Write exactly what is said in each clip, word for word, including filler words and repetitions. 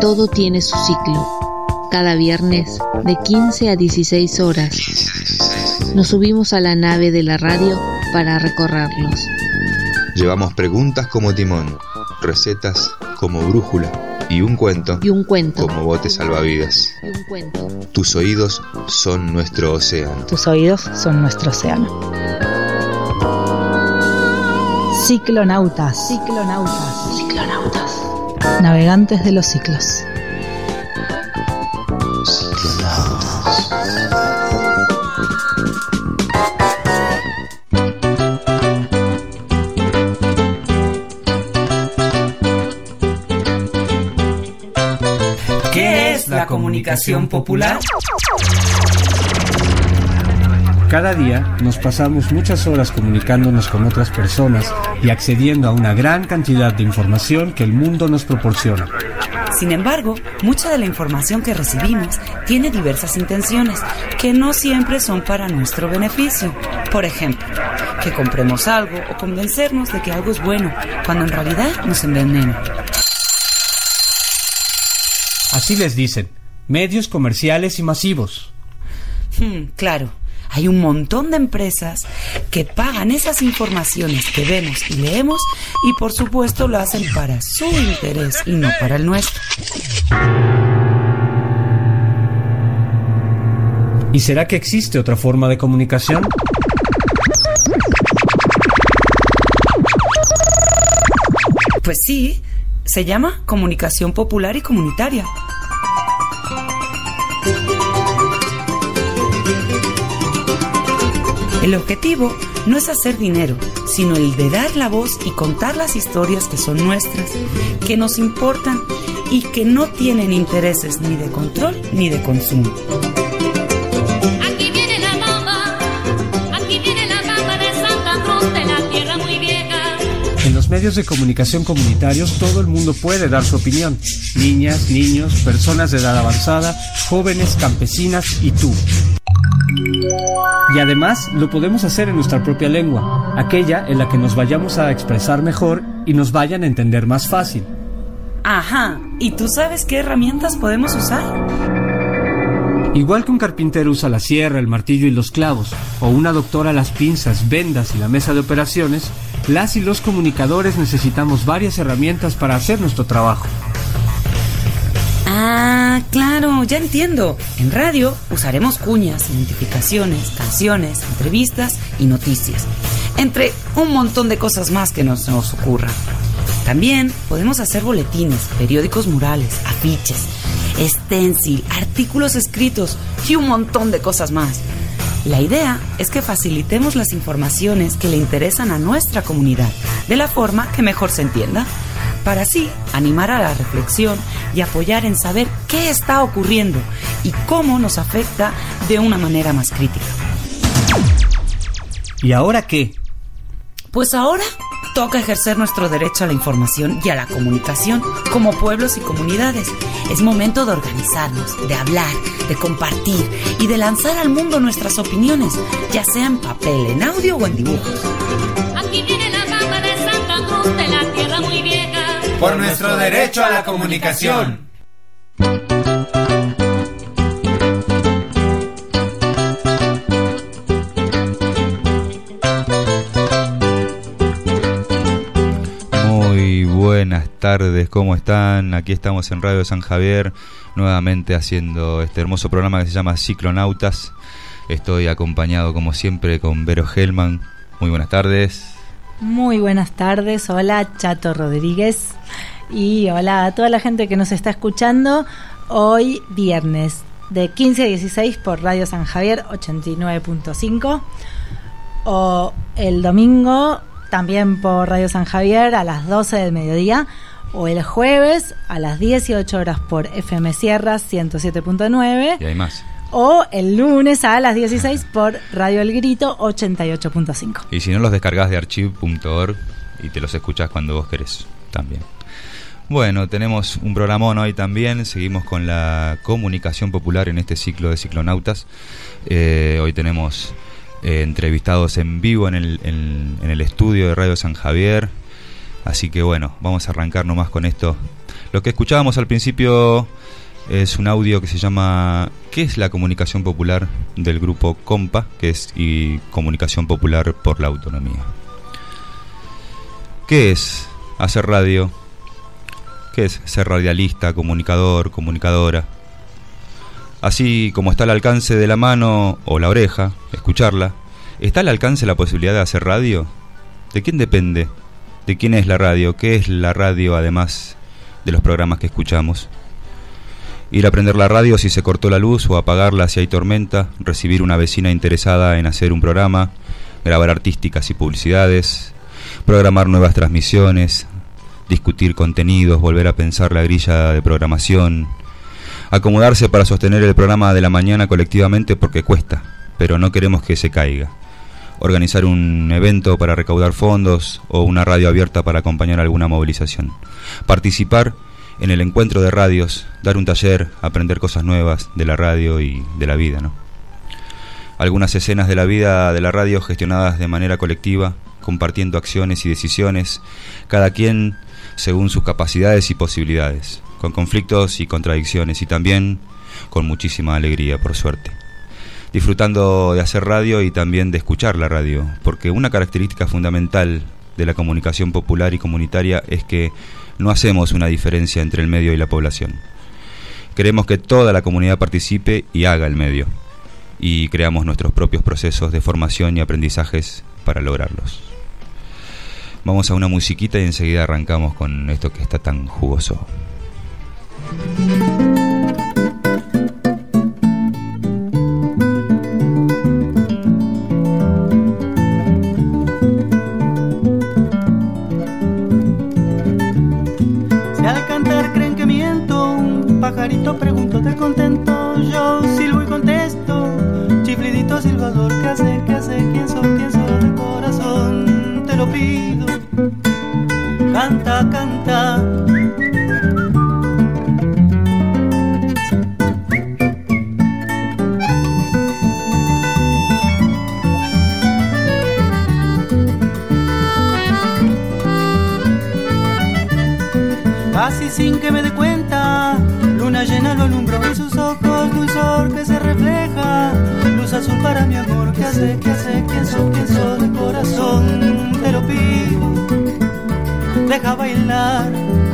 todo tiene su ciclo. Cada viernes, de quince a dieciséis horas, nos subimos a la nave de la radio para recorrerlos. Llevamos preguntas como timón, recetas como brújula y un cuento, y un cuento como bote salvavidas. Y un cuento. Tus oídos son nuestro océano. Tus oídos son nuestro océano. Ciclonautas. Ciclonautas. Ciclonautas. Navegantes de los ciclos. Ciclonautas. ¿Qué es la comunicación popular? Cada día nos pasamos muchas horas comunicándonos con otras personas y accediendo a una gran cantidad de información que el mundo nos proporciona. Sin embargo, mucha de la información que recibimos tiene diversas intenciones que no siempre son para nuestro beneficio. Por ejemplo, que compremos algo o convencernos de que algo es bueno, cuando en realidad nos envenena. Así les dicen, medios comerciales y masivos. Hmm, claro. Hay un montón de empresas que pagan esas informaciones que vemos y leemos y por supuesto lo hacen para su interés y no para el nuestro. ¿Y será que existe otra forma de comunicación? Pues sí, se llama comunicación popular y comunitaria. El objetivo no es hacer dinero, sino el de dar la voz y contar las historias que son nuestras, que nos importan y que no tienen intereses ni de control ni de consumo. Aquí viene la bamba, aquí viene la bamba de Santa Cruz de la tierra muy vieja. En los medios de comunicación comunitarios todo el mundo puede dar su opinión. Niñas, niños, personas de edad avanzada, jóvenes, campesinas y tú. Y además lo podemos hacer en nuestra propia lengua, aquella en la que nos vayamos a expresar mejor y nos vayan a entender más fácil. Ajá, ¿y tú sabes qué herramientas podemos usar? Igual que un carpintero usa la sierra, el martillo y los clavos, o una doctora las pinzas, vendas y la mesa de operaciones, las y los comunicadores necesitamos varias herramientas para hacer nuestro trabajo. Ah, claro, ya entiendo. En radio usaremos cuñas, identificaciones, canciones, entrevistas y noticias, entre un montón de cosas más que nos, nos ocurran. También podemos hacer boletines, periódicos murales, afiches, stencil, artículos escritos y un montón de cosas más. La idea es que facilitemos las informaciones que le interesan a nuestra comunidad, de la forma que mejor se entienda, para así animar a la reflexión y apoyar en saber qué está ocurriendo y cómo nos afecta de una manera más crítica. ¿Y ahora qué? Pues ahora toca ejercer nuestro derecho a la información y a la comunicación como pueblos y comunidades. Es momento de organizarnos, de hablar, de compartir y de lanzar al mundo nuestras opiniones, ya sea en papel, en audio o en dibujos. Aquí viene la bamba de Santa Cruz de la tierra muy vieja. Por nuestro derecho a la comunicación. Muy buenas tardes, ¿cómo están? Aquí estamos en Radio San Javier, nuevamente haciendo este hermoso programa que se llama Ciclonautas. Estoy acompañado como siempre con Vero Hellman. Muy buenas tardes. Muy buenas tardes, hola Chato Rodríguez y hola a toda la gente que nos está escuchando hoy viernes de quince a dieciséis por Radio San Javier ochenta y nueve punto cinco o el domingo también por Radio San Javier a las doce del mediodía o el jueves a las dieciocho horas por F M Sierra ciento siete punto nueve y hay más. O el lunes a las dieciséis por Radio El Grito ochenta y ocho punto cinco. Y si no, los descargas de archive punto org y te los escuchás cuando vos querés también. Bueno, tenemos un programón hoy también. Seguimos con la comunicación popular en este ciclo de Ciclonautas. Eh, hoy tenemos eh, entrevistados en vivo en el, en, en el estudio de Radio San Javier. Así que bueno, vamos a arrancar nomás con esto. Lo que escuchábamos al principio es un audio que se llama ¿Qué es la comunicación popular? Del grupo Compa, que es y Comunicación Popular por la Autonomía. ¿Qué es hacer radio? ¿Qué es ser radialista, comunicador, comunicadora? Así como está al alcance de la mano o la oreja, escucharla, ¿está al alcance la posibilidad de hacer radio? ¿De quién depende? ¿De quién es la radio? ¿Qué es la radio además de los programas que escuchamos? Ir a prender la radio si se cortó la luz o apagarla si hay tormenta, recibir una vecina interesada en hacer un programa, grabar artísticas y publicidades, programar nuevas transmisiones, discutir contenidos, volver a pensar la grilla de programación, acomodarse para sostener el programa de la mañana colectivamente porque cuesta, pero no queremos que se caiga. Organizar un evento para recaudar fondos o una radio abierta para acompañar alguna movilización. Participar en el encuentro de radios, dar un taller, aprender cosas nuevas de la radio y de la vida, ¿no? Algunas escenas de la vida de la radio gestionadas de manera colectiva, compartiendo acciones y decisiones, cada quien según sus capacidades y posibilidades, con conflictos y contradicciones y también con muchísima alegría, por suerte. Disfrutando de hacer radio y también de escuchar la radio, porque una característica fundamental de la comunicación popular y comunitaria es que no hacemos una diferencia entre el medio y la población. Queremos que toda la comunidad participe y haga el medio, y creamos nuestros propios procesos de formación y aprendizajes para lograrlos. Vamos a una musiquita y enseguida arrancamos con esto que está tan jugoso. Pajarito pregunto de contento, yo silbo y contesto, chiflidito silbador, ¿qué hace, qué hace, quién soy, quién soy de corazón? Te lo pido, canta, canta. Casi sin que me dé cuenta, luna llena lo alumbró en sus ojos, dulzor que se refleja, luz azul para mi amor, ¿qué hace, qué hace, quién soy, quién soy de corazón? Te lo pido, deja bailar.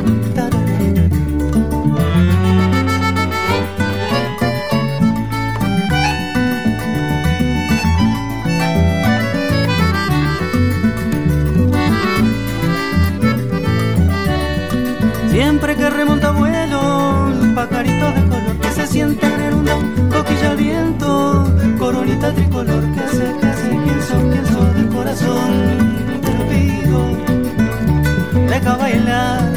Siempre que remonta vuelo, pajarito de color que se siente rerundo, coquilla al viento, coronita tricolor, que hace, que hace, quién soy, quién soy de corazón, te lo pido, deja bailar.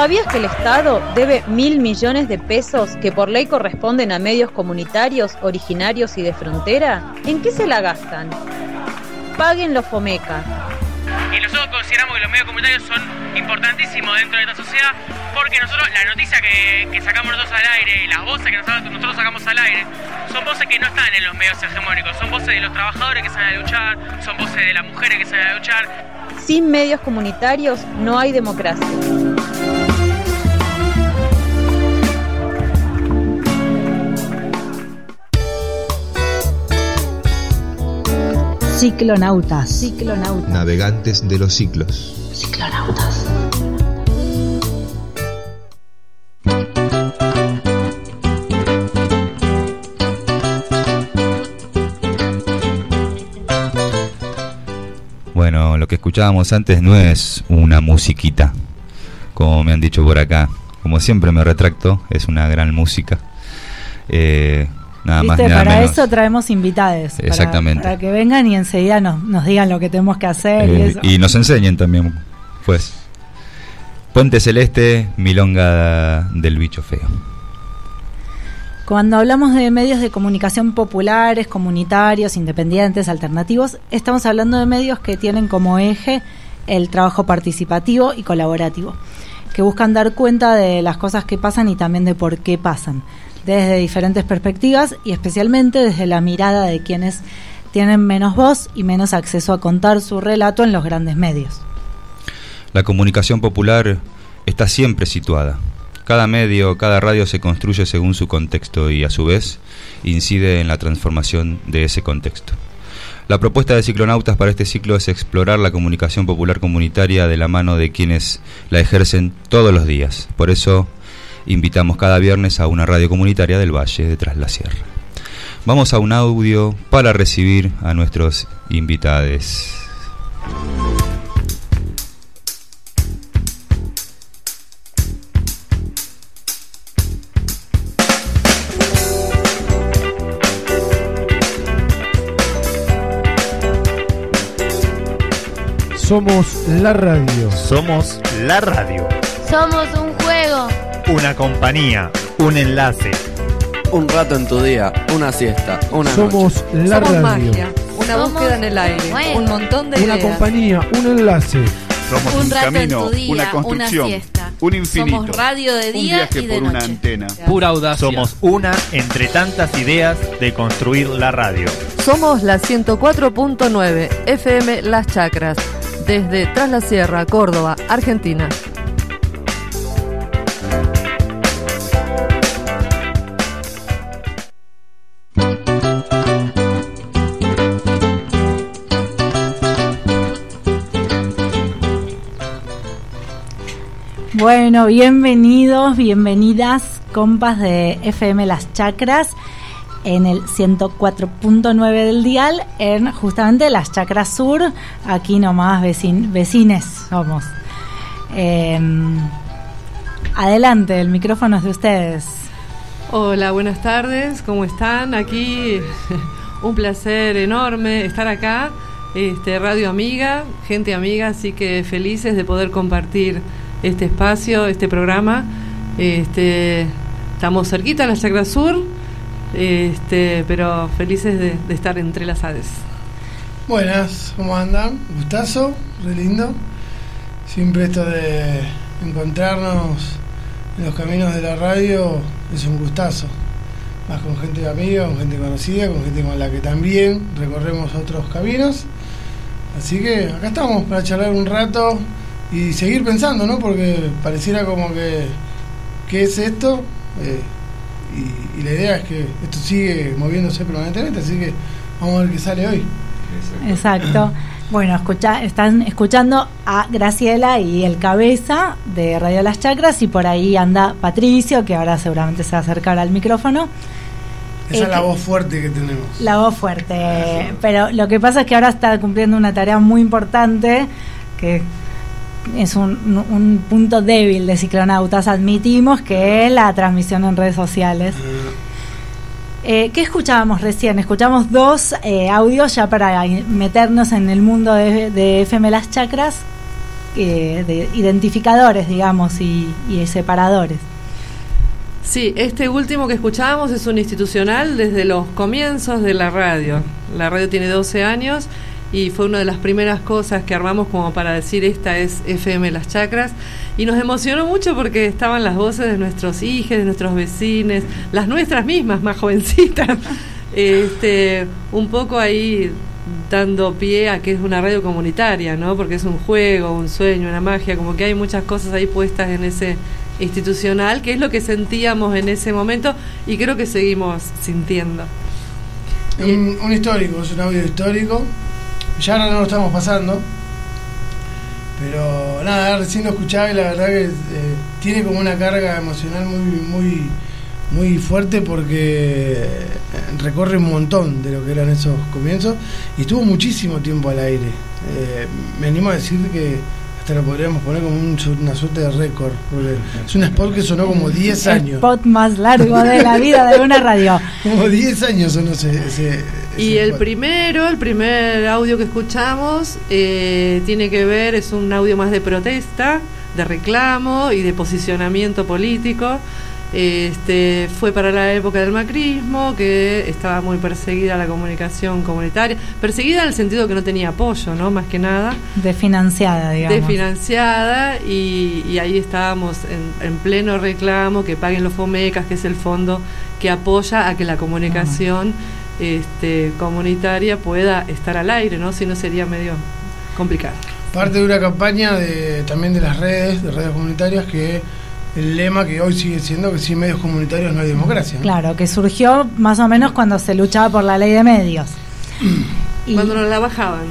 ¿Sabías que el Estado debe mil millones de pesos que por ley corresponden a medios comunitarios, originarios y de frontera? ¿En qué se la gastan? Paguen los FOMECA. Y nosotros consideramos que los medios comunitarios son importantísimos dentro de esta sociedad, porque nosotros, la noticia que, que sacamos nosotros al aire, las voces que nosotros, nosotros sacamos al aire, son voces que no están en los medios hegemónicos, son voces de los trabajadores que salen a luchar, son voces de las mujeres que salen a luchar. Sin medios comunitarios no hay democracia. Ciclonautas. Ciclonautas. Navegantes de los ciclos. Ciclonautas. Bueno, lo que escuchábamos antes no es una musiquita, como me han dicho por acá. Como siempre me retracto, es una gran música. Eh, nada ¿Viste? más, nada para menos. eso traemos invitades. Exactamente. Para, para que vengan y enseguida nos, nos digan lo que tenemos que hacer. Eh, y, eso. y nos enseñen también, pues. Puente Celeste, Milonga del Bicho Feo. Cuando hablamos de medios de comunicación populares, comunitarios, independientes, alternativos, estamos hablando de medios que tienen como eje el trabajo participativo y colaborativo, que buscan dar cuenta de las cosas que pasan y también de por qué pasan, desde diferentes perspectivas y especialmente desde la mirada de quienes tienen menos voz y menos acceso a contar su relato en los grandes medios. La comunicación popular está siempre situada. Cada medio, cada radio se construye según su contexto y, a su vez, incide en la transformación de ese contexto. La propuesta de Ciclonautas para este ciclo es explorar la comunicación popular comunitaria de la mano de quienes la ejercen todos los días. Por eso, invitamos cada viernes a una radio comunitaria del Valle de Tras la Sierra. Vamos a un audio para recibir a nuestros invitados. Somos la radio. Somos la radio. Somos un juego. Una compañía. Un enlace. Un rato en tu día. Una siesta. Una Somos noche. la Somos radio. magia. Una Somos búsqueda en el aire. bueno. Un montón de Una ideas. compañía. Un enlace. Somos un, un rato camino, en tu día, una construcción, una siesta. un infinito. Somos radio de un día viaje y de por noche. una antena. Pura audacia. Somos una entre tantas ideas de construir la radio. Somos la ciento cuatro punto nueve F M Las Chacras. Desde Tras la Sierra, Córdoba, Argentina. Bueno, bienvenidos, bienvenidas, compas de F M Las Chacras, en el ciento cuatro punto nueve del dial, en justamente Las Chacras Sur, aquí nomás vecin, vecines somos. Eh, adelante, el micrófono es de ustedes. Hola, buenas tardes, ¿cómo están? Aquí un placer enorme estar acá, este, Radio Amiga, gente amiga, así que felices de poder compartir este espacio, este programa. Este, estamos cerquita en la Chacra Sur, este, pero felices de, de estar entrelazados. Buenas, ¿cómo andan? Gustazo, re lindo. Siempre esto de encontrarnos en los caminos de la radio es un gustazo. Más con gente amiga, con gente conocida, con gente con la que también recorremos otros caminos. Así que acá estamos para charlar un rato y seguir pensando, ¿no? Porque pareciera como que ¿qué es esto? Eh, y, y la idea es que esto sigue moviéndose permanentemente, así que vamos a ver qué sale hoy. Exacto. Bueno, escucha, están escuchando a Graciela y el cabeza de Radio Las Chacras, y por ahí anda Patricio, que ahora seguramente se va a acercar al micrófono. Esa eh, es la voz fuerte que tenemos. La voz fuerte. Pero lo que pasa es que ahora está cumpliendo una tarea muy importante, que es un, un punto débil de Ciclonautas, admitimos, que es la transmisión en redes sociales. Eh, ¿Qué escuchábamos recién? Escuchamos dos eh, audios ya para meternos en el mundo de, de F M Las Chacras. eh, de identificadores, digamos, y, y separadores. Sí, este último que escuchábamos es un institucional desde los comienzos de la radio. La radio tiene doce años y fue una de las primeras cosas que armamos como para decir esta es F M Las Chacras, y nos emocionó mucho porque estaban las voces de nuestros hijos, de nuestros vecinos, las nuestras mismas, más jovencitas, este, un poco ahí dando pie a que es una radio comunitaria, ¿no? Porque es un juego, un sueño, una magia, como que hay muchas cosas ahí puestas en ese institucional, que es lo que sentíamos en ese momento y creo que seguimos sintiendo. Un, un histórico, es un audio histórico. Ya ahora no lo estamos pasando, pero nada, recién lo escuchaba y la verdad que eh, tiene como una carga emocional muy muy muy fuerte porque recorre un montón de lo que eran esos comienzos y estuvo muchísimo tiempo al aire. Eh, me animo a decir que hasta lo podríamos poner como un, una suerte de récord, porque es un spot que sonó como diez años. El spot más largo de la vida de una radio. Como diez años sonó ese, ese, ese Y el spot. primero, el primer audio que escuchamos eh, tiene que ver, es un audio más de protesta, de reclamo y de posicionamiento político. Este, fue para la época del macrismo, que estaba muy perseguida la comunicación comunitaria, perseguida en el sentido que no tenía apoyo, ¿no? Más que nada. Desfinanciada, digamos. Desfinanciada, y, y ahí estábamos en, en pleno reclamo, que paguen los FOMECAS, que es el fondo que apoya a que la comunicación ah. este, comunitaria pueda estar al aire, ¿no? Si no sería medio complicado. Parte de una campaña de, también de las redes, de redes comunitarias, que el lema que hoy sigue siendo que sin medios comunitarios no hay democracia, ¿no? Claro, que surgió más o menos cuando se luchaba por la ley de medios. Y cuando nos la bajaban.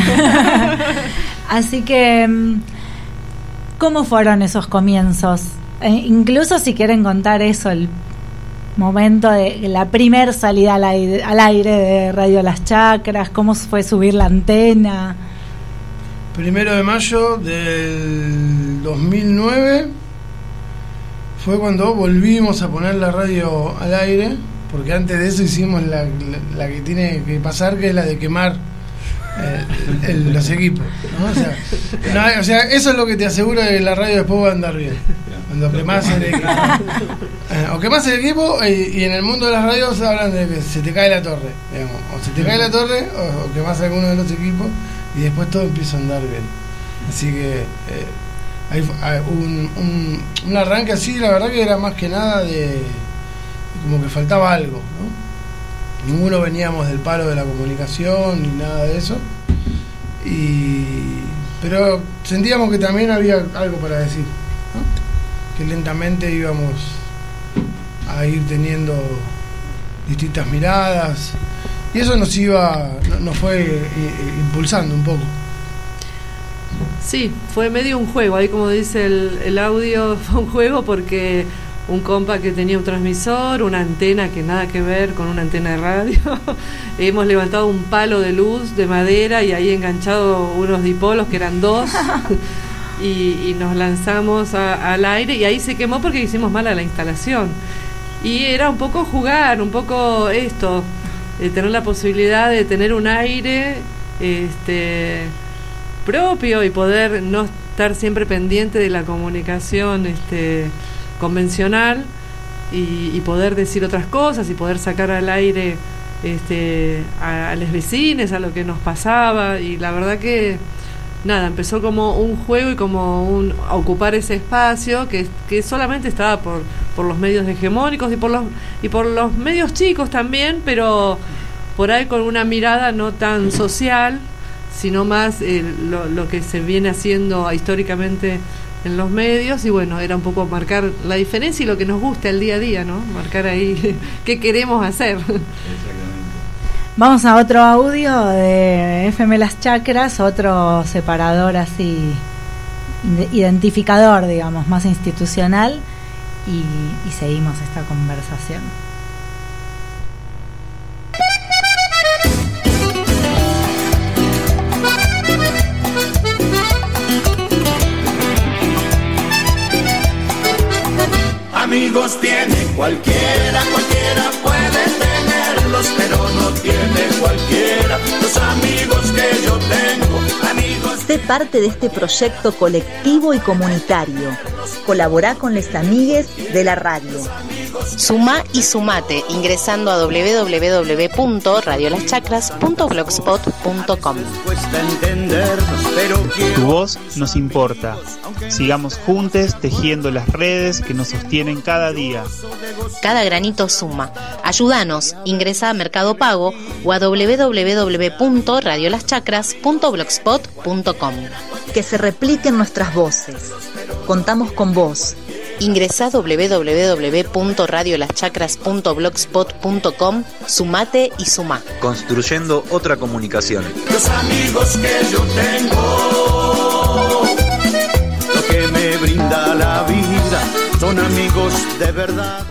Así que, ¿cómo fueron esos comienzos? Eh, incluso si quieren contar eso, el momento de la primer salida al aire, al aire de Radio Las Chacras, cómo fue subir la antena. Primero de mayo del dos mil nueve fue cuando volvimos a poner la radio al aire, porque antes de eso hicimos la, la, la que tiene que pasar, que es la de quemar eh, el, los equipos, ¿no? O sea, no, o sea, eso es lo que te asegura que la radio después va a andar bien, cuando quemás el equipo. Eh, o quemás el equipo y, y en el mundo de las radios hablan de que se te cae la torre, digamos, o se te cae la torre o, o quemás alguno de los equipos y después todo empieza a andar bien. Así que eh, hay un, un, un arranque así, la verdad que era más que nada de, de como que faltaba algo, ¿no? Ninguno veníamos del palo de la comunicación ni nada de eso, y pero sentíamos que también había algo para decir, ¿no? Que lentamente íbamos a ir teniendo distintas miradas y eso nos iba, nos fue impulsando un poco. Sí, fue medio un juego, ahí como dice el, el audio, fue un juego porque un compa que tenía un transmisor, una antena que nada que ver con una antena de radio, hemos levantado un palo de luz de madera y ahí enganchado unos dipolos que eran dos y, y nos lanzamos a, al aire y ahí se quemó porque hicimos mal a la instalación y era un poco jugar, un poco esto, eh, tener la posibilidad de tener un aire este propio y poder no estar siempre pendiente de la comunicación este convencional y, y poder decir otras cosas y poder sacar al aire este a, a los vecinos, a lo que nos pasaba, y la verdad que nada, empezó como un juego y como un a ocupar ese espacio que, que solamente estaba por, por los medios hegemónicos y por los y por los medios chicos también, pero por ahí con una mirada no tan social, sino más eh, lo, lo que se viene haciendo históricamente en los medios, y bueno, era un poco marcar la diferencia y lo que nos gusta el día a día, ¿no? Marcar ahí qué queremos hacer. Exactamente. Vamos a otro audio de F M Las Chacras, otro separador así, identificador, digamos, más institucional, y, y seguimos esta conversación. Amigos tiene cualquiera, cualquiera puede tenerlos, pero no tiene cualquiera los amigos que yo tengo. Amigos. Sé parte de este proyecto colectivo y comunitario. Colaborá con les amigues de la radio. Sumá y sumate ingresando a doble u doble u doble u punto radio las chacras punto blogspot punto com. Tu voz nos importa. Sigamos juntos tejiendo las redes que nos sostienen cada día. Cada granito suma. Ayúdanos, ingresa a Mercado Pago o a doble u doble u doble u punto radio las chacras punto blogspot punto com. Que se repliquen nuestras voces. Contamos con vos. Ingresa a doble u doble u doble u punto radio las chacras punto blogspot punto com, sumate y sumá. Construyendo otra comunicación. Los amigos que yo tengo, lo que me brinda la vida, son amigos de verdad.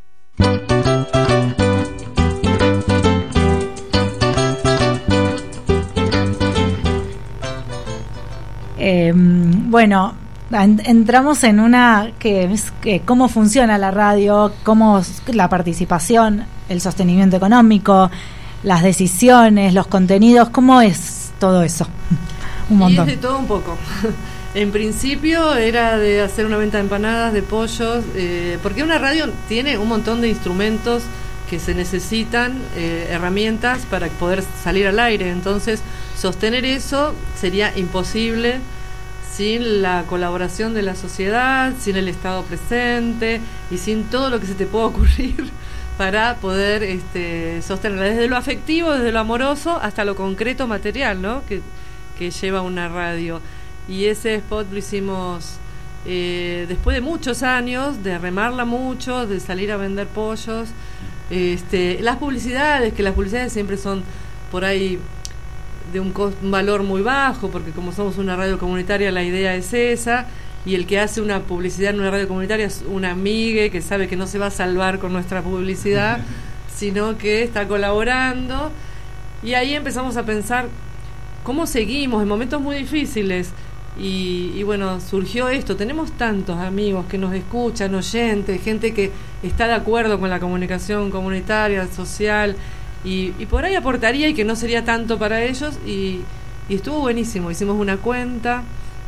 Eh, bueno, entramos en una que es que cómo funciona la radio, cómo la participación, el sostenimiento económico, las decisiones, los contenidos, cómo es todo eso. Un montón. Y es de todo un poco. En principio era de hacer una venta de empanadas, de pollos, eh, porque una radio tiene un montón de instrumentos que se necesitan, eh, herramientas para poder salir al aire. Entonces, sostener eso sería imposible sin la colaboración de la sociedad, sin el Estado presente y sin todo lo que se te pueda ocurrir para poder este, sostenerla, desde lo afectivo, desde lo amoroso, hasta lo concreto material, ¿no? que, que lleva una radio. Y ese spot lo hicimos eh, después de muchos años, de remarla mucho, de salir a vender pollos. Este, las publicidades, que las publicidades siempre son por ahí de un, cost, un valor muy bajo, porque como somos una radio comunitaria la idea es esa, y el que hace una publicidad en una radio comunitaria es una amiga que sabe que no se va a salvar con nuestra publicidad, sino que está colaborando. Y ahí empezamos a pensar cómo seguimos en momentos muy difíciles. Y, y bueno, surgió esto. Tenemos tantos amigos que nos escuchan, oyentes, gente que está de acuerdo con la comunicación comunitaria, social, y, y por ahí aportaría y que no sería tanto para ellos, y, y estuvo buenísimo. Hicimos una cuenta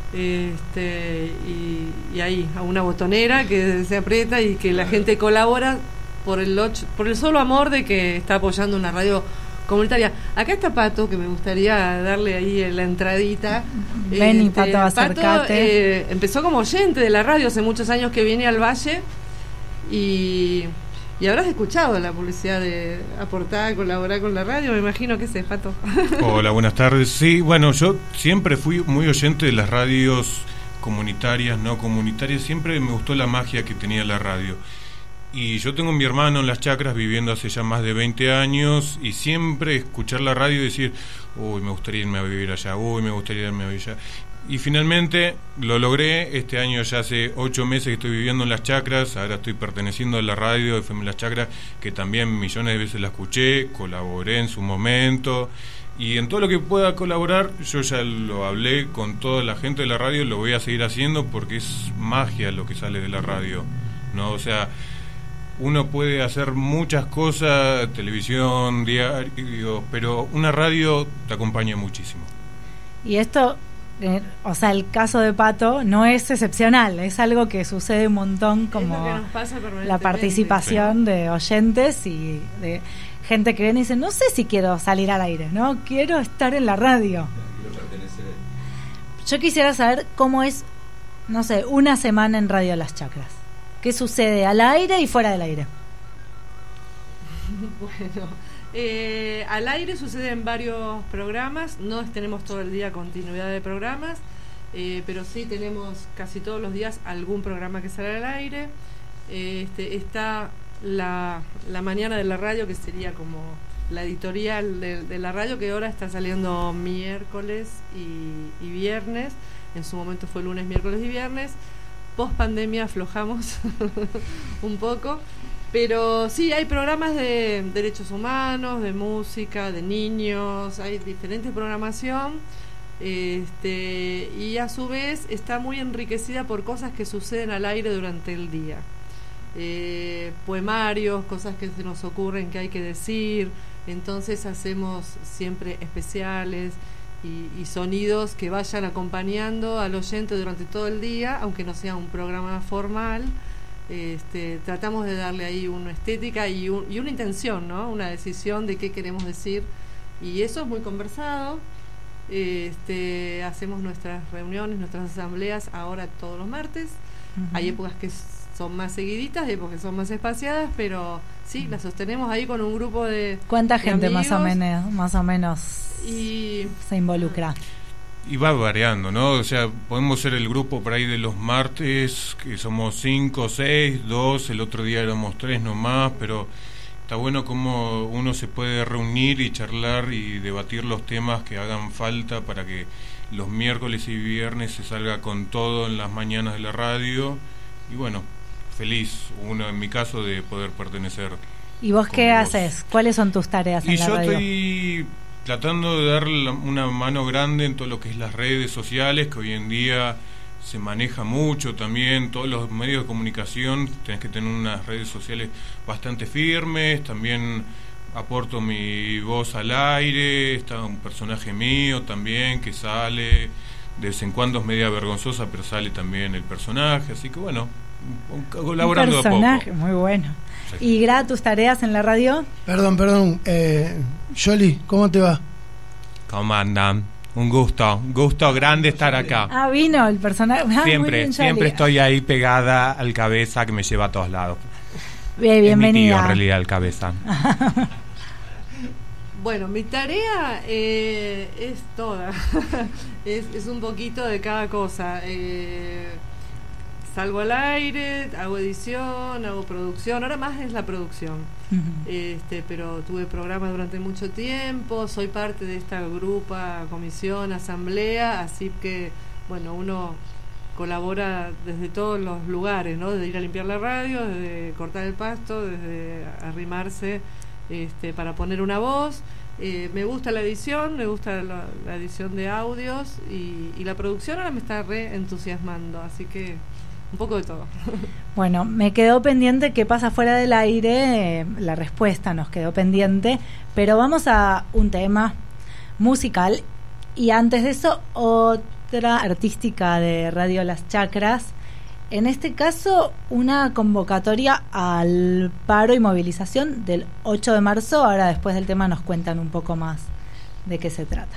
este, y, y ahí a una botonera que se aprieta y que la gente colabora por el, ocho, por el solo amor de que está apoyando una radio comunitaria. Acá está Pato, que me gustaría darle ahí la entradita. Ven, este, Pato, acércate. Pato eh, empezó como oyente de la radio hace muchos años que viene al Valle, y, y habrás escuchado la publicidad de aportar, colaborar con la radio, me imagino. ¿Qué sé, Pato? Hola, buenas tardes. Sí, bueno, yo siempre fui muy oyente de las radios comunitarias, no comunitarias. Siempre me gustó la magia que tenía la radio. Y yo tengo a mi hermano en Las Chacras viviendo hace ya más de veinte años, y siempre escuchar la radio y decir, uy, me gustaría irme a vivir allá, uy, me gustaría irme a vivir allá. Y finalmente lo logré. Este año ya hace ocho meses que estoy viviendo en Las Chacras. Ahora estoy perteneciendo a la radio de F M Las Chacras, que también millones de veces la escuché, colaboré en su momento. Y en todo lo que pueda colaborar, yo ya lo hablé con toda la gente de la radio, lo voy a seguir haciendo porque es magia lo que sale de la radio, ¿no? O sea, uno puede hacer muchas cosas, televisión, diario, pero una radio te acompaña muchísimo. Y esto, eh, o sea, el caso de Pato no es excepcional, es algo que sucede un montón, como la participación sí. de oyentes y de gente que viene y dice, no sé si quiero salir al aire, no quiero estar en la radio. Yo quisiera saber cómo es, no sé, una semana en Radio Las Chacras. ¿Qué sucede al aire y fuera del aire? Bueno, eh, al aire sucede en varios programas. No tenemos todo el día continuidad de programas, eh, pero sí tenemos casi todos los días algún programa que sale al aire. Eh, este, está la, la mañana de la radio, que sería como la editorial de, de la radio, que ahora está saliendo miércoles y, y viernes. En su momento fue lunes, miércoles y viernes. Post pandemia aflojamos un poco, pero sí, hay programas de derechos humanos, de música, de niños, hay diferente programación, este, y a su vez está muy enriquecida por cosas que suceden al aire durante el día, eh, poemarios, cosas que se nos ocurren que hay que decir. Entonces hacemos siempre especiales y, y sonidos que vayan acompañando al oyente durante todo el día, aunque no sea un programa formal. Este, tratamos de darle ahí una estética y, un, y una intención, ¿no? Una decisión de qué queremos decir, y eso es muy conversado. Este, hacemos nuestras reuniones, nuestras asambleas ahora todos los martes. Uh-huh. Hay épocas que son más seguiditas, hay épocas que son más espaciadas, pero sí, las sostenemos ahí con un grupo de ¿Cuánta de gente amigos, más o menos, más o menos y se involucra? Y va variando, ¿no? O sea, podemos ser el grupo por ahí de los martes, que somos cinco, seis, dos, el otro día éramos tres nomás, pero está bueno como uno se puede reunir y charlar y debatir los temas que hagan falta para que los miércoles y viernes se salga con todo en las mañanas de la radio. Y bueno, feliz, uno en mi caso, de poder pertenecer. ¿Y vos qué vos. haces? ¿Cuáles son tus tareas y en la yo radio? Estoy tratando de dar la, una mano grande en todo lo que es las redes sociales, que hoy en día se maneja mucho también. Todos los medios de comunicación tenés que tener unas redes sociales bastante firmes. También aporto mi voz al aire, está un personaje mío también que sale, de vez en cuando es media vergonzosa, pero sale también el personaje, así que bueno, colaborando un personaje, a poco. Muy bueno. Sí. ¿Y Gra, tus tareas en la radio? Perdón, perdón, eh, Yoli, ¿cómo te va? ¿Cómo andan? Un gusto, un gusto grande estar acá. Ah, vino el personaje. Ah, siempre, bien, siempre estoy ahí pegada al cabeza que me lleva a todos lados. Bien, bienvenida. Es mi tío, en realidad, el cabeza. Bueno, mi tarea eh, es toda. es, es un poquito de cada cosa. Eh, salgo al aire, hago edición, hago producción. Ahora más es la producción. Uh-huh. Este, pero tuve programa durante mucho tiempo. Soy parte de esta grupa, comisión, asamblea. Así que, bueno, uno colabora desde todos los lugares, ¿no? Desde ir a limpiar la radio, desde cortar el pasto, desde arrimarse este, para poner una voz. Eh, me gusta la edición, me gusta la, la edición de audios y, y la producción ahora me está re entusiasmando, así que un poco de todo. Bueno, me quedó pendiente qué pasa fuera del aire, eh, la respuesta nos quedó pendiente, pero vamos a un tema musical y antes de eso otra artística de Radio Las Chacras. En este caso, una convocatoria al paro y movilización del ocho de marzo. Ahora, después del tema, nos cuentan un poco más de qué se trata.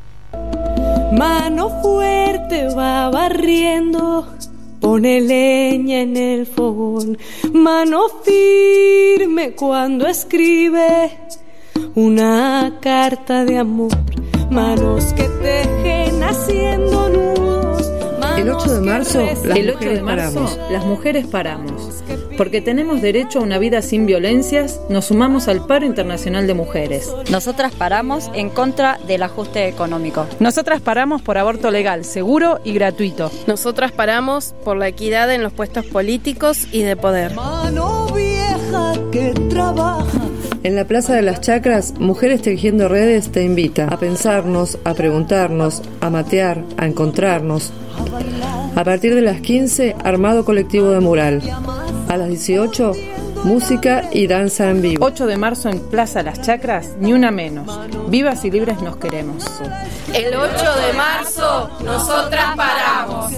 Mano fuerte va barriendo, pone leña en el fogón. Mano firme cuando escribe una carta de amor. Manos que tejen haciendo nudos. El ocho de marzo, las, el ocho de marzo paramos. las mujeres paramos. Porque tenemos derecho a una vida sin violencias, nos sumamos al paro internacional de mujeres. Nosotras paramos en contra del ajuste económico. Nosotras paramos por aborto legal, seguro y gratuito. Nosotras paramos por la equidad en los puestos políticos y de poder. Mano vieja que trabaja. En la Plaza de las Chacras, Mujeres Tejiendo Redes te invita a pensarnos, a preguntarnos, a matear, a encontrarnos. A partir de las quince, armado colectivo de mural. A las dieciocho, música y danza en vivo. ocho de marzo en Plaza Las Chacras, ni una menos. Vivas y libres nos queremos. El ocho de marzo, nosotras paramos.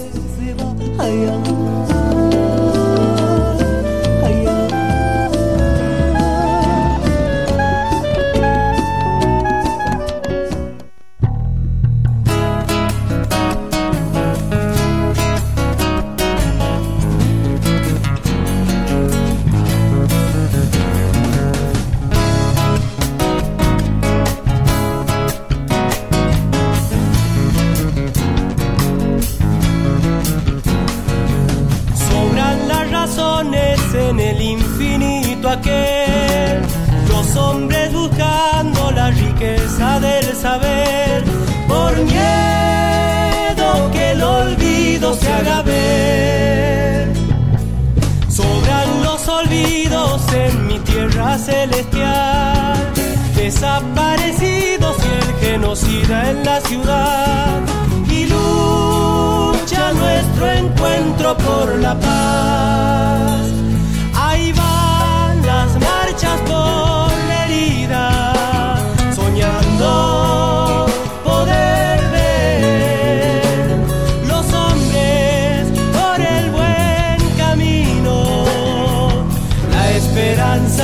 En el infinito aquel, los hombres buscando la riqueza del saber, por miedo que el olvido se haga ver. Sobran los olvidos en mi tierra celestial, desaparecidos y el genocida en la ciudad, y lucha nuestro encuentro por la paz. Ahí van las marchas por la herida, soñando poder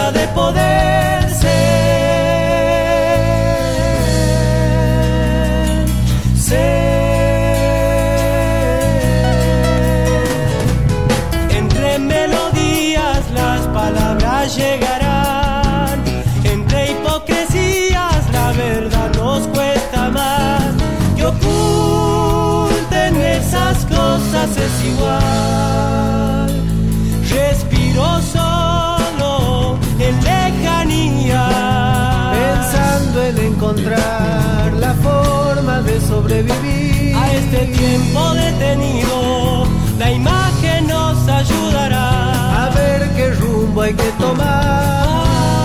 esperanza de poder ser, ser. Entre melodías las palabras llegarán, entre hipocresías la verdad nos cuesta más. Que oculten esas cosas es igual. Respiro solo en lejanía, pensando en encontrar la forma de sobrevivir a este tiempo detenido. La imagen nos ayudará a ver qué rumbo hay que tomar.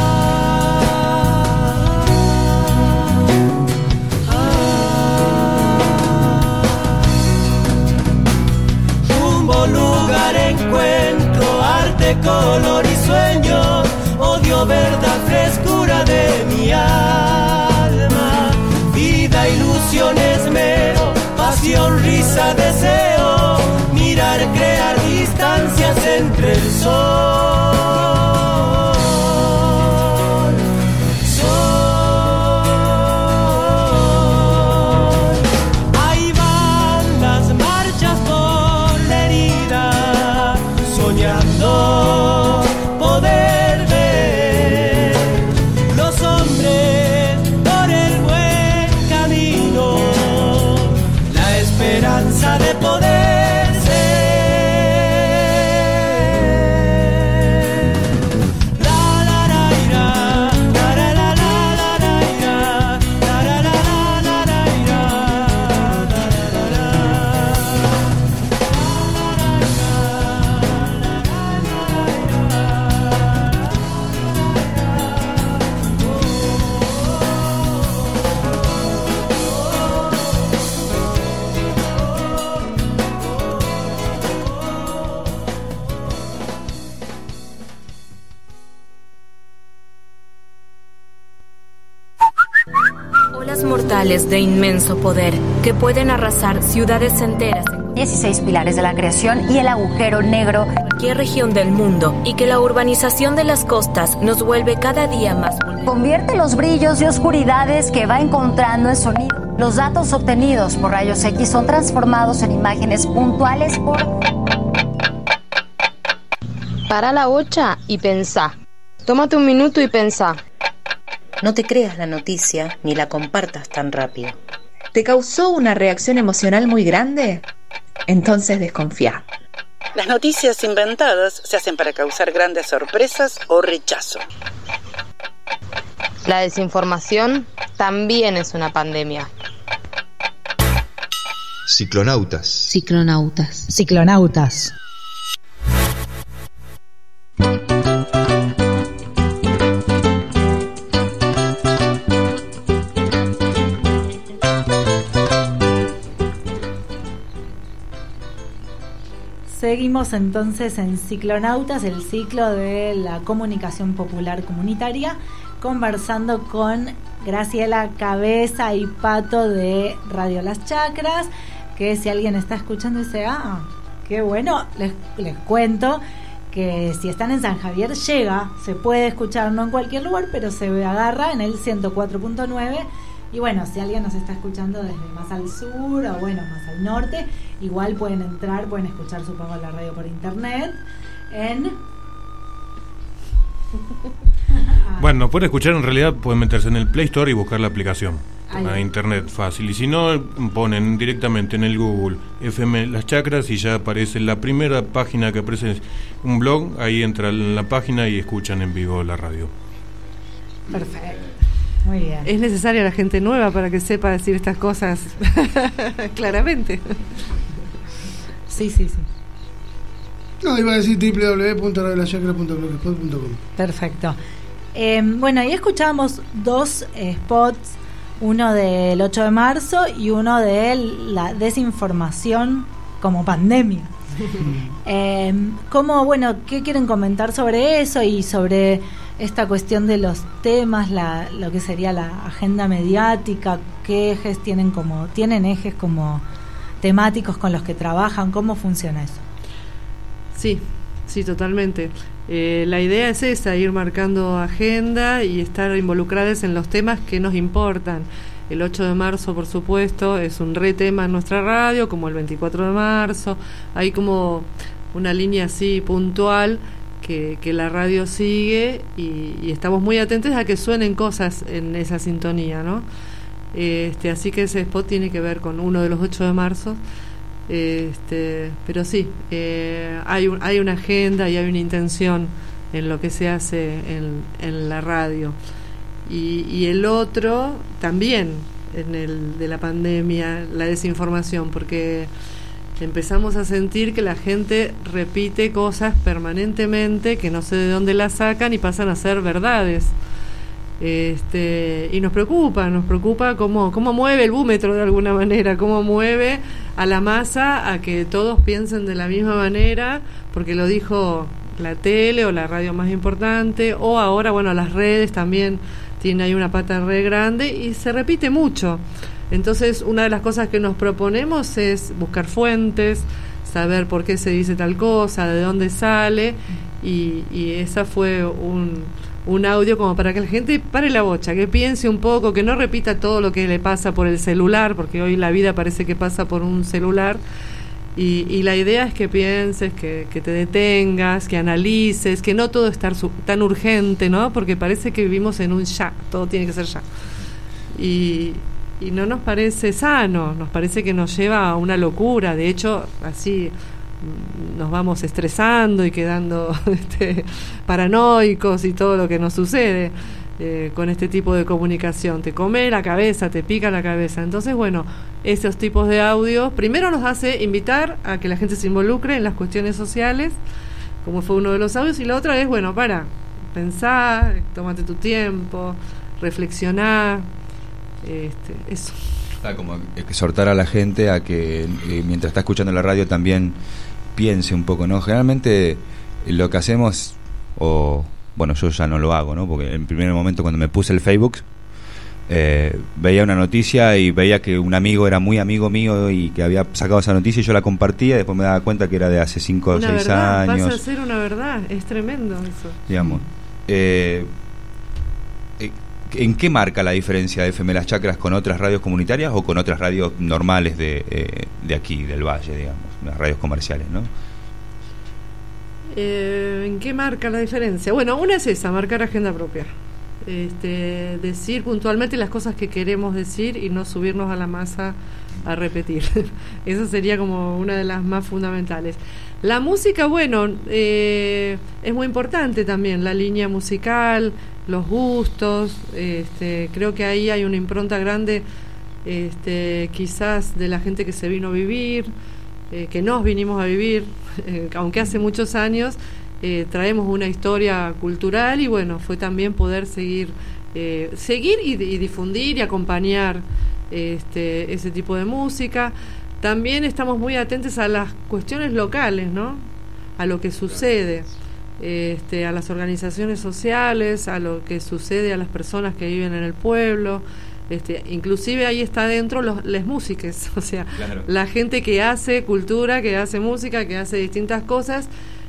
Lugar, encuentro, arte, color y sueño, odio, verdad, frescura de mi alma, vida, ilusión, esmero, pasión, risa, deseo, mirar, crear distancias entre el sol. Poder ver los hombres por el buen camino, la esperanza de poder ser. La la la ira, la la la la la ira, la la la la la ira, la la la. Olas mortales de inmenso poder que pueden arrasar ciudades enteras. dieciséis pilares de la creación y el agujero negro. Cualquier región del mundo, y que la urbanización de las costas nos vuelve cada día más vulnerables. Convierte los brillos y oscuridades que va encontrando en sonido. Los datos obtenidos por rayos X son transformados en imágenes puntuales por... Para la bocha y pensá. Tómate un minuto y pensá. No te creas la noticia ni la compartas tan rápido. ¿Te causó una reacción emocional muy grande? Entonces desconfía. Las noticias inventadas se hacen para causar grandes sorpresas o rechazo. La desinformación también es una pandemia. Ciclonautas. Ciclonautas. Ciclonautas. Seguimos entonces en Ciclonautas, el ciclo de la comunicación popular comunitaria, conversando con Graciela Cabeza y Pato de Radio Las Chacras, que si alguien está escuchando dice, ah, qué bueno, les, les cuento que si están en San Javier llega, se puede escuchar, no en cualquier lugar, pero se agarra en el ciento cuatro punto nueve. Y bueno, si alguien nos está escuchando desde más al sur o bueno, más al norte, igual pueden entrar, pueden escuchar supongo la radio por internet en... Bueno, pueden escuchar, en realidad pueden meterse en el Play Store y buscar la aplicación Ahí. a internet fácil, y si no ponen directamente en el Google F M Las Chacras y ya aparece la primera página que aparece un blog, ahí entran en la página y escuchan en vivo la radio. Perfecto. Muy bien. Es necesaria la gente nueva para que sepa decir estas cosas claramente. Sí, sí, sí. No, iba a decir doble u doble u doble u punto radio las chacras punto blogspot punto com. Perfecto. Eh, bueno, ahí escuchábamos dos eh, spots, uno del ocho de marzo y uno de la desinformación como pandemia. eh, ¿Cómo, bueno, qué quieren comentar sobre eso y sobre esta cuestión de los temas, la, lo que sería la agenda mediática? ¿Qué ejes tienen como, tienen ejes como temáticos con los que trabajan? ¿Cómo funciona eso? Sí, sí, totalmente. Eh, la idea es esa, ir marcando agenda y estar involucradas en los temas que nos importan. El ocho de marzo, por supuesto, es un re tema en nuestra radio, como el veinticuatro de marzo. Hay como una línea así puntual que, que la radio sigue y, y estamos muy atentos a que suenen cosas en esa sintonía, ¿no? Este, así que ese spot tiene que ver con uno de los ocho de marzo. Este, pero sí, eh, hay, un, hay una agenda y hay una intención en lo que se hace en, en la radio. Y, y el otro también, en el de la pandemia, la desinformación, porque empezamos a sentir que la gente repite cosas permanentemente que no sé de dónde las sacan y pasan a ser verdades. Este, y nos preocupa, nos preocupa cómo, cómo mueve el búmetro de alguna manera, cómo mueve a la masa a que todos piensen de la misma manera, porque lo dijo la tele o la radio más importante, o ahora, bueno, las redes también tienen ahí una pata re grande y se repite mucho. Entonces, una de las cosas que nos proponemos es buscar fuentes, saber por qué se dice tal cosa, de dónde sale, y, y esa fue un... un audio como para que la gente pare la bocha, que piense un poco, que no repita todo lo que le pasa por el celular, porque hoy la vida parece que pasa por un celular, y, y la idea es que pienses, que, que te detengas, que analices, que no todo es tan, tan urgente, ¿no? Porque parece que vivimos en un ya, todo tiene que ser ya, y, y no nos parece sano, nos parece que nos lleva a una locura. De hecho, así nos vamos estresando y quedando este, paranoicos y todo lo que nos sucede eh, con este tipo de comunicación. Te come la cabeza, te pica la cabeza. Entonces, bueno, esos tipos de audios primero nos hace invitar a que la gente se involucre en las cuestiones sociales, como fue uno de los audios, y la otra es, bueno, para, pensar, tómate tu tiempo, reflexionar, este, eso. Ah, como exhortar a la gente a que eh, mientras está escuchando la radio también piense un poco, ¿no? Generalmente lo que hacemos, o bueno, yo ya no lo hago, ¿no? Porque en primer momento cuando me puse el Facebook eh, veía una noticia y veía que un amigo era muy amigo mío y que había sacado esa noticia y yo la compartía y después me daba cuenta que era de hace cinco o seis años. Pasa a ser una verdad, es tremendo eso. Digamos, eh, ¿en qué marca la diferencia de F M Las Chacras con otras radios comunitarias o con otras radios normales de, eh, de aquí, del Valle, digamos, las radios comerciales, ¿no? Eh, ¿En qué marca la diferencia? Bueno, una es esa, marcar agenda propia. Este, decir puntualmente las cosas que queremos decir y no subirnos a la masa a repetir. Esa sería como una de las más fundamentales. La música, bueno, eh, es muy importante también, la línea musical, los gustos, este, creo que ahí hay una impronta grande, este, quizás de la gente que se vino a vivir, eh, que nos vinimos a vivir, eh, aunque hace muchos años, eh, traemos una historia cultural y bueno, fue también poder seguir, eh, seguir y, y difundir y acompañar este, ese tipo de música. También estamos muy atentos a las cuestiones locales, ¿no? A lo que sucede. Este, a las organizaciones sociales, a lo que sucede a las personas que viven en el pueblo, este, inclusive ahí está dentro los, las músicas, o sea, claro, la gente que hace cultura, que hace música, que hace distintas cosas,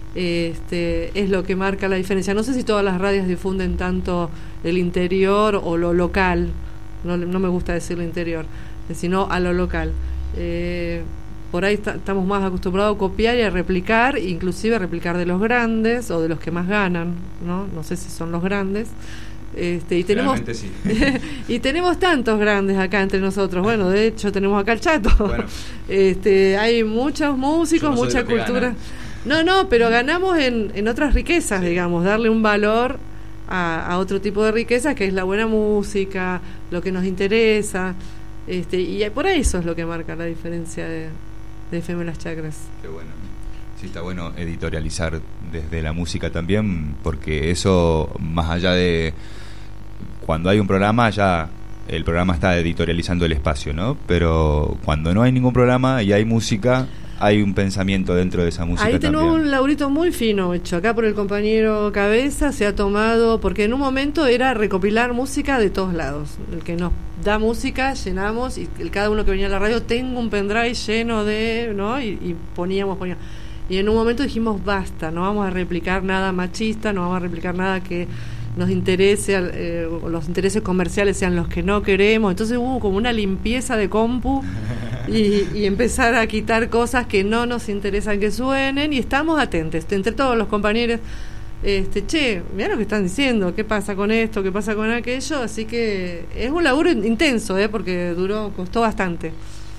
este, es lo que marca la diferencia. No sé si todas las radios difunden tanto el interior o lo local, no, no me gusta decir lo interior, sino a lo local. Eh, por ahí está, estamos más acostumbrados a copiar y a replicar, inclusive a replicar de los grandes o de los que más ganan, ¿no? No sé si son los grandes. Este, y tenemos sí. y tenemos tantos grandes acá entre nosotros. Bueno, de hecho tenemos acá el Chato. Bueno. Este, hay muchos músicos, no mucha cultura. No, no, pero ganamos en, en otras riquezas, sí, digamos, darle un valor a, a otro tipo de riqueza que es la buena música, lo que nos interesa. Este, y por ahí eso es lo que marca la diferencia de de F M Las Chacras. Qué bueno. Sí, está bueno editorializar desde la música también, porque eso, más allá de cuando hay un programa, ya el programa está editorializando el espacio, ¿no? Pero cuando no hay ningún programa y hay música, hay un pensamiento dentro de esa música. Ahí también. tenemos un laburito muy fino hecho acá por el compañero Cabeza, se ha tomado, porque en un momento era recopilar música de todos lados. El que nos da música, llenamos, y el, cada uno que venía a la radio, tengo un pendrive lleno de, ¿no? Y, y poníamos, poníamos. Y en un momento dijimos, basta, no vamos a replicar nada machista, no vamos a replicar nada que nos interese, eh, los intereses comerciales sean los que no queremos. Entonces hubo como una limpieza de compu y, y empezar a quitar cosas que no nos interesan que suenen, y estamos atentos entre todos los compañeros. Este, che, mirá lo que están diciendo, qué pasa con esto, qué pasa con aquello. Así que es un laburo intenso, eh, porque duró, costó bastante.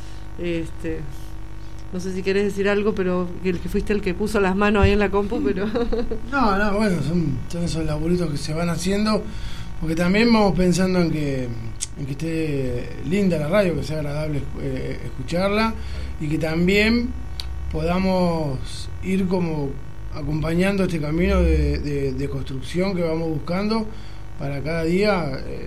Este, no sé si querés decir algo, pero el que fuiste el que puso las manos ahí en la compu, pero no, no, bueno, son, son esos laburitos que se van haciendo, porque también vamos pensando en que, en que esté linda la radio, que sea agradable eh, escucharla, y que también podamos ir como acompañando este camino de, de, de construcción que vamos buscando para cada día eh,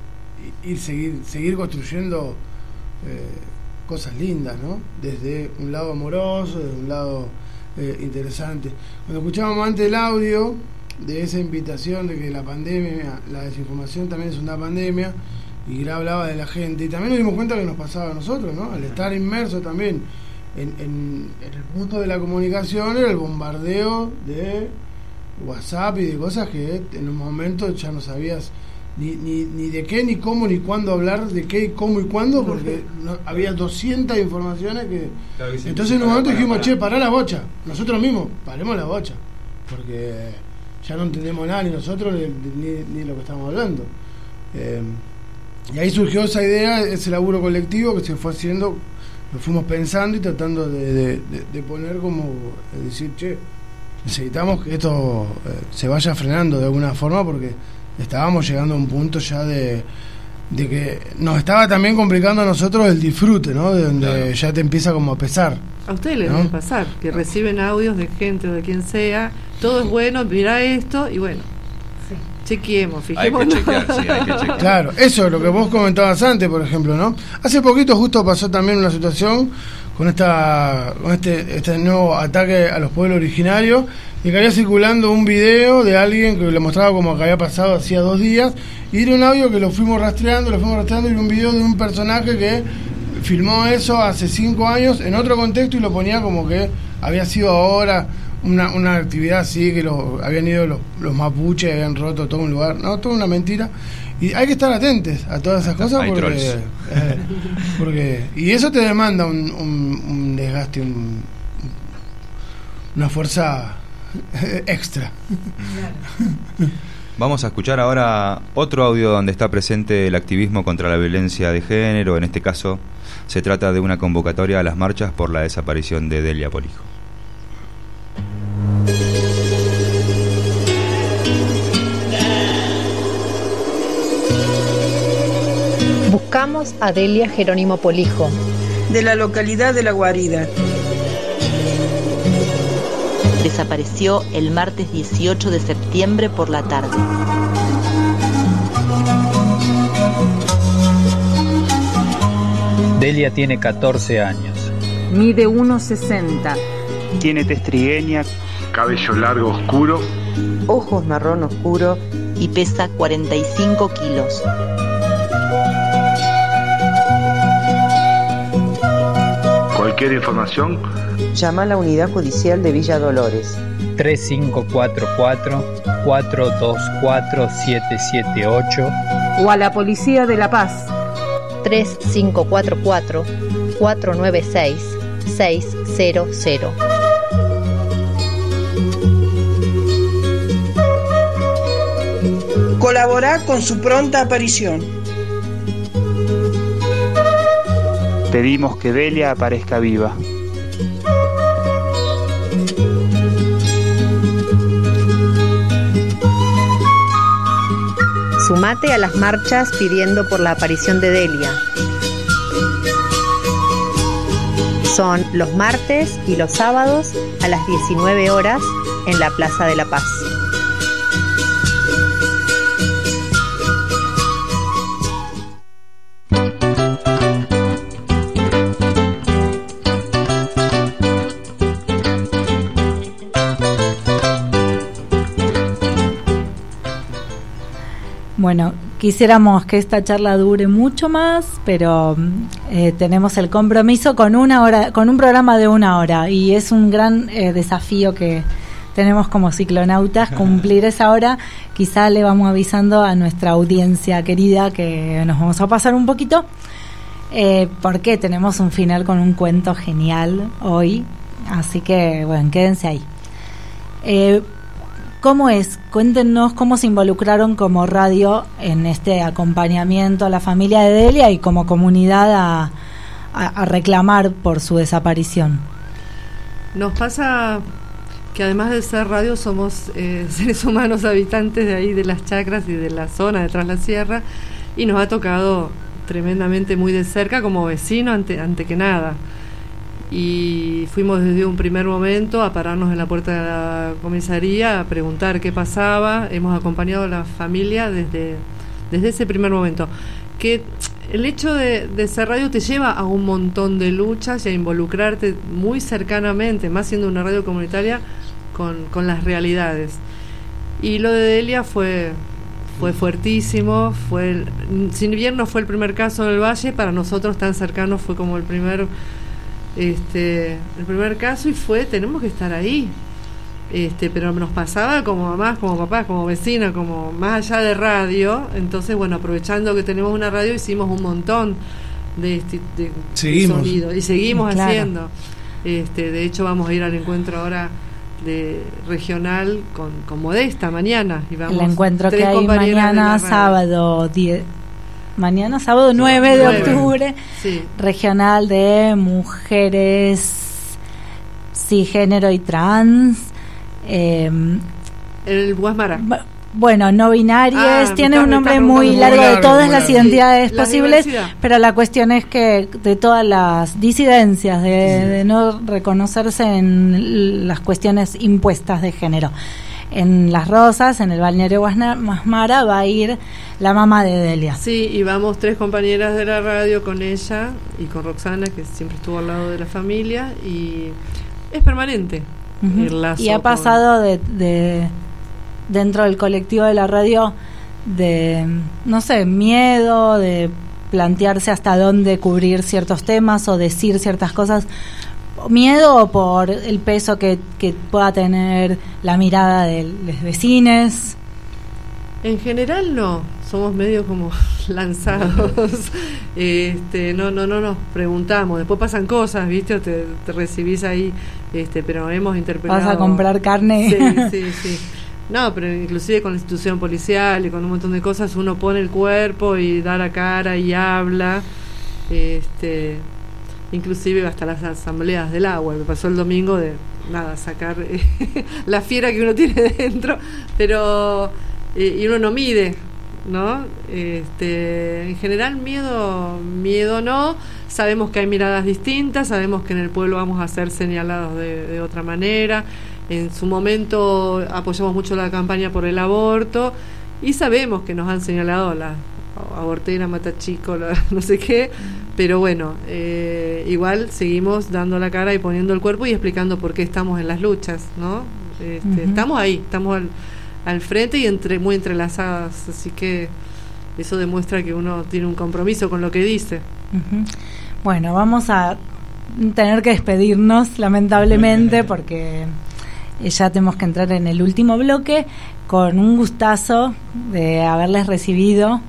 ir seguir seguir construyendo eh, cosas lindas, ¿no? Desde un lado amoroso, desde un lado eh, interesante. Cuando escuchábamos antes el audio de esa invitación de que la pandemia, la desinformación también es una pandemia, y hablaba de la gente, y también nos dimos cuenta que nos pasaba a nosotros, ¿no? Al estar inmerso también En, en, en el mundo de la comunicación, era el bombardeo de WhatsApp y de cosas que en un momento ya no sabías ni, ni, ni de qué, ni cómo, ni cuándo hablar de qué, cómo y cuándo, porque no, había doscientas informaciones que... Claro, que entonces en un momento para, dijimos, para. che, pará la bocha, nosotros mismos, paremos la bocha, porque ya no entendemos nada, ni nosotros, ni, ni, ni lo que estamos hablando. Eh, y ahí surgió esa idea, ese laburo colectivo que se fue haciendo. Lo fuimos pensando y tratando de, de, de, de poner como, de decir, che, necesitamos que esto eh, se vaya frenando de alguna forma, porque estábamos llegando a un punto ya de, de que nos estaba también complicando a nosotros el disfrute, ¿no? De donde claro. ya te empieza como a pesar. A ustedes les ¿no? debe pasar, que reciben audios de gente o de quien sea, todo es bueno, mirá esto, y bueno, chequeemos, fijémonos. Hay que chequear, sí, hay que chequear. Claro, eso es lo que vos comentabas antes, por ejemplo, ¿no? Hace poquito justo pasó también una situación con esta con este este nuevo ataque a los pueblos originarios, y que había circulando un video de alguien que le mostraba como que había pasado hacía dos días, y era un audio que lo fuimos rastreando, lo fuimos rastreando, y era un video de un personaje que filmó eso hace cinco años en otro contexto y lo ponía como que había sido ahora Una, una actividad así, que lo, habían ido los, los mapuches, habían roto todo un lugar, no, toda una mentira, y hay que estar atentos a todas esas cosas porque, eh, porque y eso te demanda un, un, un desgaste, un, una fuerza extra. Vamos a escuchar ahora otro audio donde está presente el activismo contra la violencia de género. En este caso se trata de una convocatoria a las marchas por la desaparición de Delia Polijo. Buscamos a Delia Jerónimo Polijo, de la localidad de La Guarida. Desapareció el martes dieciocho de septiembre por la tarde. Delia tiene catorce años. Mide uno sesenta. Tiene tez trigueña, cabello largo oscuro, ojos marrón oscuro y pesa cuarenta y cinco kilos. Cualquier información, llama a la unidad judicial de Villa Dolores. tres cinco cuatro cuatro, cuatro dos cuatro, siete siete ocho. O a la Policía de La Paz. tres cinco cuatro cuatro, cuatro nueve seis, seis cero cero. Colaborar con su pronta aparición. Pedimos que Delia aparezca viva. Sumate a las marchas pidiendo por la aparición de Delia. Son los martes y los sábados a las diecinueve horas en la Plaza de la Paz. Bueno, quisiéramos que esta charla dure mucho más, pero eh, tenemos el compromiso con una hora, con un programa de una hora, y es un gran eh, desafío que tenemos como ciclonautas, cumplir esa hora. Quizá le vamos avisando a nuestra audiencia querida que nos vamos a pasar un poquito, eh, porque tenemos un final con un cuento genial hoy, así que bueno, quédense ahí. Eh, ¿Cómo es? Cuéntenos cómo se involucraron como radio en este acompañamiento a la familia de Delia y como comunidad a, a, a reclamar por su desaparición. Nos pasa que además de ser radio somos eh, seres humanos habitantes de ahí, de las chacras y de la zona de Tras la Sierra, y nos ha tocado tremendamente muy de cerca como vecino ante, ante que nada. Y fuimos desde un primer momento a pararnos en la puerta de la comisaría a preguntar qué pasaba. Hemos acompañado a la familia desde, desde ese primer momento. Que el hecho de, de ser radio te lleva a un montón de luchas y a involucrarte muy cercanamente, más siendo una radio comunitaria, con, con las realidades. Y lo de Delia fue, fue fuertísimo. Fue el, si bien no fue el primer caso del Valle, para nosotros tan cercano fue como el primer... Este, el primer caso, y fue, tenemos que estar ahí, este, pero nos pasaba como mamás, como papás, como vecinos, como más allá de radio. Entonces, bueno, aprovechando que tenemos una radio, hicimos un montón de, este, de, de sonido y seguimos claro. haciendo. Este, de hecho, vamos a ir al encuentro ahora de regional con, con Modesta mañana. Y vamos, el encuentro que hay mañana sábado diez. Mañana, sábado nueve de octubre, sí. Regional de mujeres cisgénero y trans. Eh, el Guasmara. Bueno, no binarias, ah, tiene un nombre muy largo de todas las sí, identidades posibles, pero la cuestión es que de todas las disidencias, de, sí. de no reconocerse en las cuestiones impuestas de género. En Las Rosas, en el balneario Guasmara, va a ir la mamá de Delia. Sí, y vamos tres compañeras de la radio con ella y con Roxana, que siempre estuvo al lado de la familia, y es permanente. Uh-huh. El lazo y ha pasado con... de, de dentro del colectivo de la radio de, no sé, miedo, de plantearse hasta dónde cubrir ciertos temas o decir ciertas cosas. ¿Miedo por el peso que, que pueda tener la mirada de los vecinos? En general no, somos medio como lanzados. este, no, no, no nos preguntamos. Después pasan cosas, ¿viste? O te, te recibís ahí, este, pero hemos interpelado. ¿Vas a comprar carne? Sí, sí, sí. No, pero inclusive con la institución policial y con un montón de cosas uno pone el cuerpo y da la cara y habla. Este... Inclusive hasta las asambleas del agua. Me pasó el domingo de nada sacar eh, la fiera que uno tiene dentro, pero eh, y uno no mide, ¿no? Este, en general miedo, miedo no. Sabemos que hay miradas distintas, sabemos que en el pueblo vamos a ser señalados de, de otra manera. En su momento apoyamos mucho la campaña por el aborto y sabemos que nos han señalado la abortera, mata chico, la, no sé qué, pero bueno, eh, igual seguimos dando la cara y poniendo el cuerpo y explicando por qué estamos en las luchas, ¿no? Este, uh-huh. Estamos ahí, estamos al, al frente y entre muy entrelazadas, así que eso demuestra que uno tiene un compromiso con lo que dice. Uh-huh. Bueno, vamos a tener que despedirnos, lamentablemente, porque ya tenemos que entrar en el último bloque, con un gustazo de haberles recibido.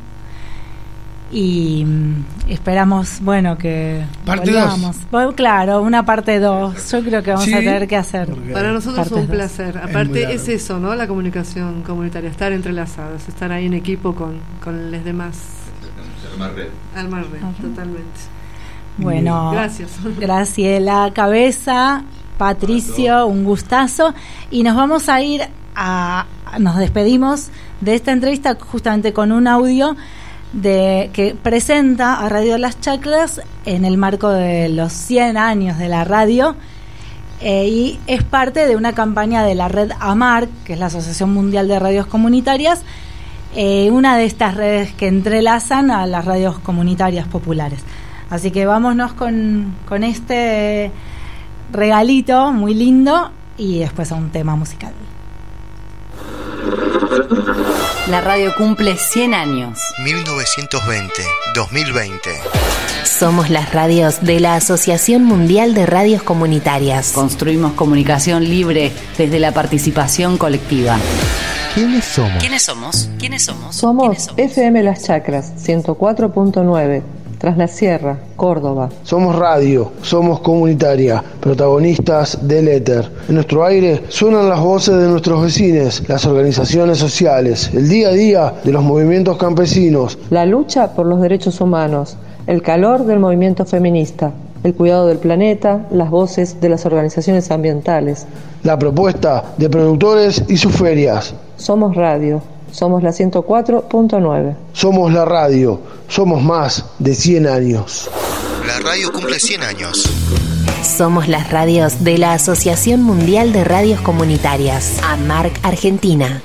Y esperamos, bueno, que parte volvamos. Bueno, claro, una parte dos. Yo creo que vamos ¿Sí? a tener que hacer. Para nosotros es un placer. Dos. Aparte es, es eso, ¿no? La comunicación comunitaria, estar entrelazados, estar ahí en equipo con, con los demás. Armar red. Armar red, uh-huh. totalmente. Bueno, gracias. Graciela Cabeza, Patricio, un gustazo. Y nos vamos a ir a... Nos despedimos de esta entrevista justamente con un audio de que presenta a Radio Las Chacras en el marco de los cien años de la radio, eh, y es parte de una campaña de la red AMAR, que es la Asociación Mundial de Radios Comunitarias, eh, una de estas redes que entrelazan a las radios comunitarias populares. Así que vámonos con, con este regalito muy lindo y después a un tema musical. La radio cumple cien años. mil novecientos veinte, dos mil veinte. Somos las radios de la Asociación Mundial de Radios Comunitarias. Construimos comunicación libre desde la participación colectiva. ¿Quiénes somos? ¿Quiénes somos? ¿Quiénes somos? Somos F M Las Chacras, ciento cuatro punto nueve, Tras la Sierra, Córdoba. Somos radio, somos comunitaria, protagonistas del éter. En nuestro aire suenan las voces de nuestros vecinos, las organizaciones sociales, el día a día de los movimientos campesinos. La lucha por los derechos humanos, el calor del movimiento feminista, el cuidado del planeta, las voces de las organizaciones ambientales. La propuesta de productores y sus ferias. Somos radio, somos la ciento cuatro punto nueve. Somos la radio, somos más de cien años. La radio cumple cien años. Somos las radios de la Asociación Mundial de Radios Comunitarias, AMARC Argentina.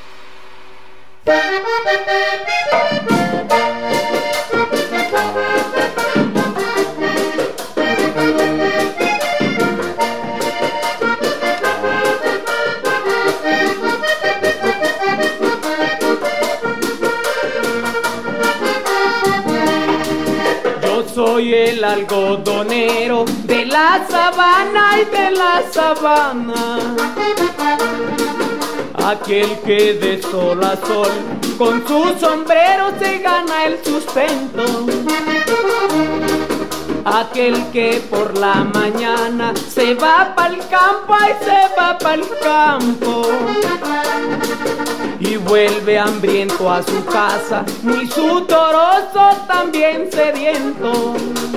Soy el algodonero de la sabana y de la sabana, aquel que de sol a sol con su sombrero se gana el sustento, aquel que por la mañana se va pa'l campo y se va pa'l campo y vuelve hambriento a su casa, muy sudoroso, también sediento.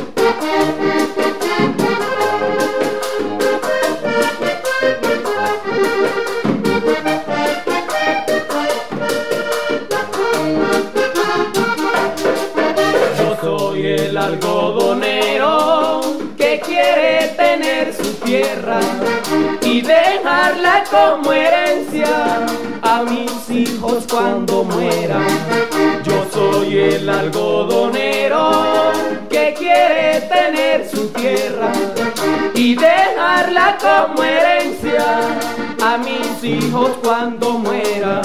Yo soy el algodonero que quiere tener su tierra y dejarla como herencia a mis hijos cuando mueran. Yo soy el algodonero que quiere tener su tierra y dejarla como herencia a mis hijos cuando mueran.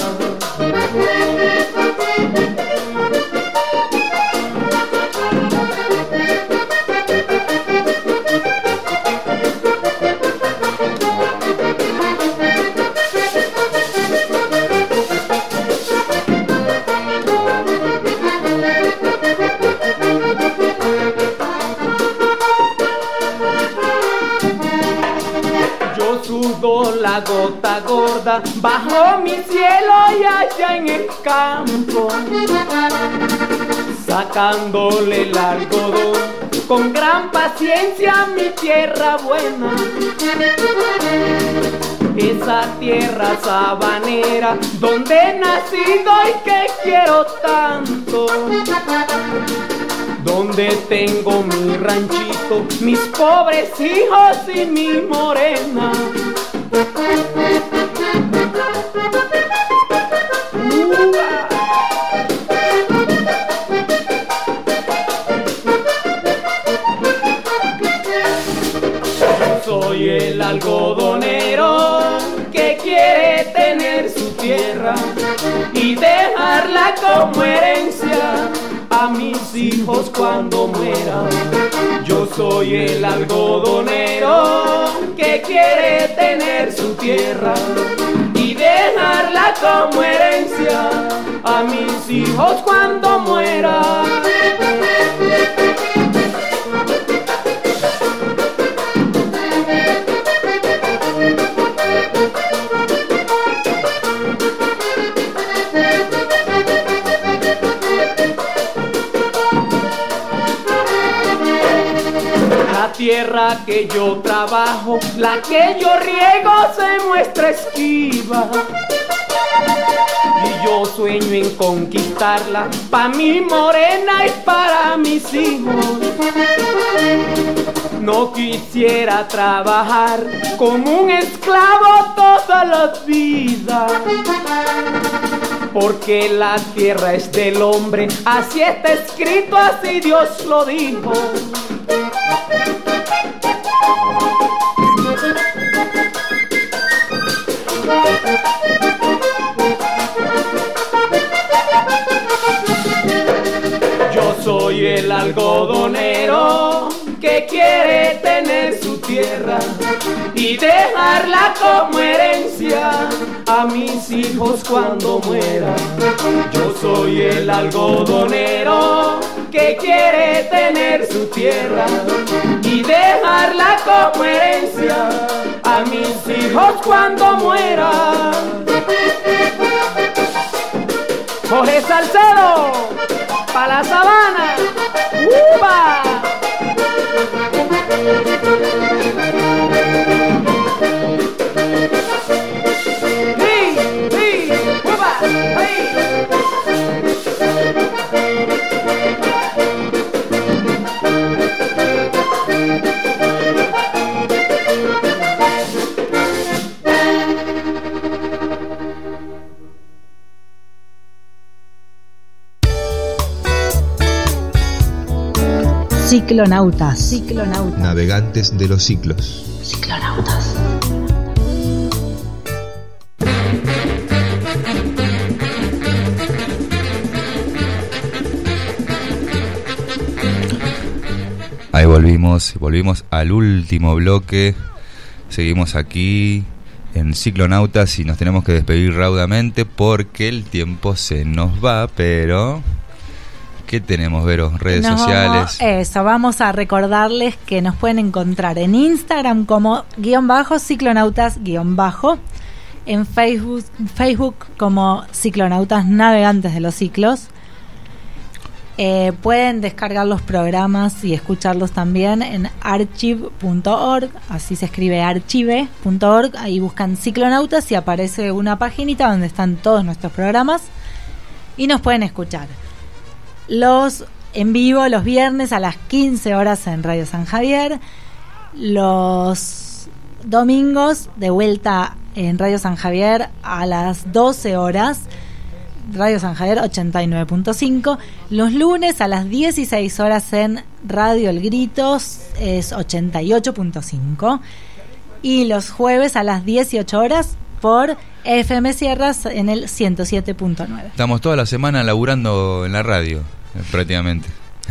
La gota gorda bajo mi cielo y allá en el campo, sacándole el algodón con gran paciencia a mi tierra buena, esa tierra sabanera donde he nacido y que quiero tanto, donde tengo mi ranchito, mis pobres hijos y mi morena. Yo soy el algodonero que quiere tener su tierra y dejarla como herencia a mis hijos cuando mueran. Yo soy el algodonero que quiere tener su tierra y dejarla como herencia a mis hijos cuando mueran. La tierra que yo trabajo, la que yo riego se muestra esquiva y yo sueño en conquistarla pa' mi morena y para mis hijos. No quisiera trabajar como un esclavo toda la vida, porque la tierra es del hombre, así está escrito, así Dios lo dijo. el algodonero que quiere tener su tierra y dejarla como herencia a mis hijos cuando muera. Yo soy el algodonero que quiere tener su tierra y dejarla como herencia a mis hijos cuando muera. Jorge Salcedo, pa' la sabana, ¡upa! ¡Sí, sí, ¡upa! ¡Sí! Ciclonautas. Ciclonautas. Navegantes de los ciclos. Ciclonautas. Ahí volvimos, volvimos al último bloque. Seguimos aquí en Ciclonautas y nos tenemos que despedir raudamente porque el tiempo se nos va, pero ¿qué tenemos, Vero? Redes no, sociales. Eso, vamos a recordarles que nos pueden encontrar en Instagram como guión bajo, ciclonautas guión bajo, en Facebook, Facebook como Ciclonautas Navegantes de los Ciclos. Eh, pueden descargar los programas y escucharlos también en archive punto org, así se escribe archive punto org, ahí buscan Ciclonautas y aparece una paginita donde están todos nuestros programas y nos pueden escuchar. Los en vivo los viernes a las quince horas en Radio San Javier, los domingos de vuelta en Radio San Javier a las doce horas, Radio San Javier ochenta y nueve punto cinco, los lunes a las dieciséis horas en Radio El Grito es ochenta y ocho punto cinco y los jueves a las dieciocho horas por F M Sierras en el ciento siete punto nueve. Estamos toda la semana laburando en la radio, prácticamente.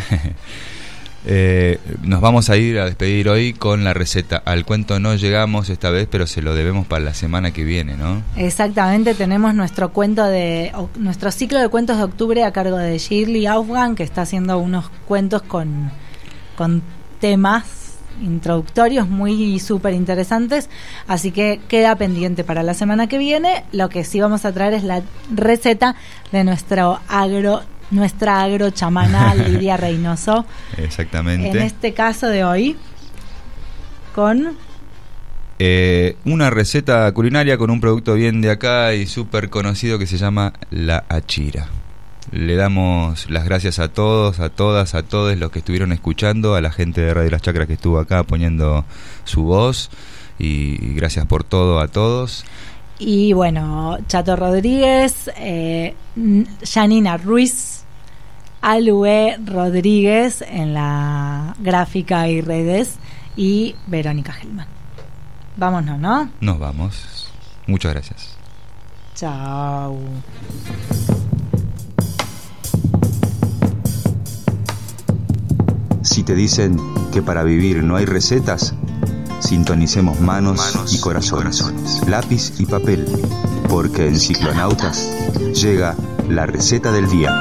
eh, nos vamos a ir a despedir hoy con la receta. Al cuento no llegamos esta vez, pero se lo debemos para la semana que viene, ¿no? Exactamente, tenemos nuestro cuento de o, nuestro ciclo de cuentos de octubre a cargo de Shirley Aufgan, que está haciendo unos cuentos con, con temas introductorios muy súper interesantes, así que queda pendiente para la semana que viene. Lo que sí vamos a traer es la receta de nuestro agro nuestra agrochamana Lidia Reynoso. Exactamente. En este caso de hoy, con eh, una receta culinaria con un producto bien de acá y súper conocido que se llama la achira. Le damos las gracias a todos, a todas, a todos los que estuvieron escuchando, a la gente de Radio Las Chacras que estuvo acá poniendo su voz, y gracias por todo a todos. Y bueno, Chato Rodríguez, eh, Janina Ruiz, Alué Rodríguez en la gráfica y redes, y Verónica Gelman. Vámonos, ¿no? Nos vamos. Muchas gracias. Chao. Si te dicen que para vivir no hay recetas, sintonicemos manos, manos y corazones, corazones, lápiz y papel, porque en Ciclonautas llega la receta del día.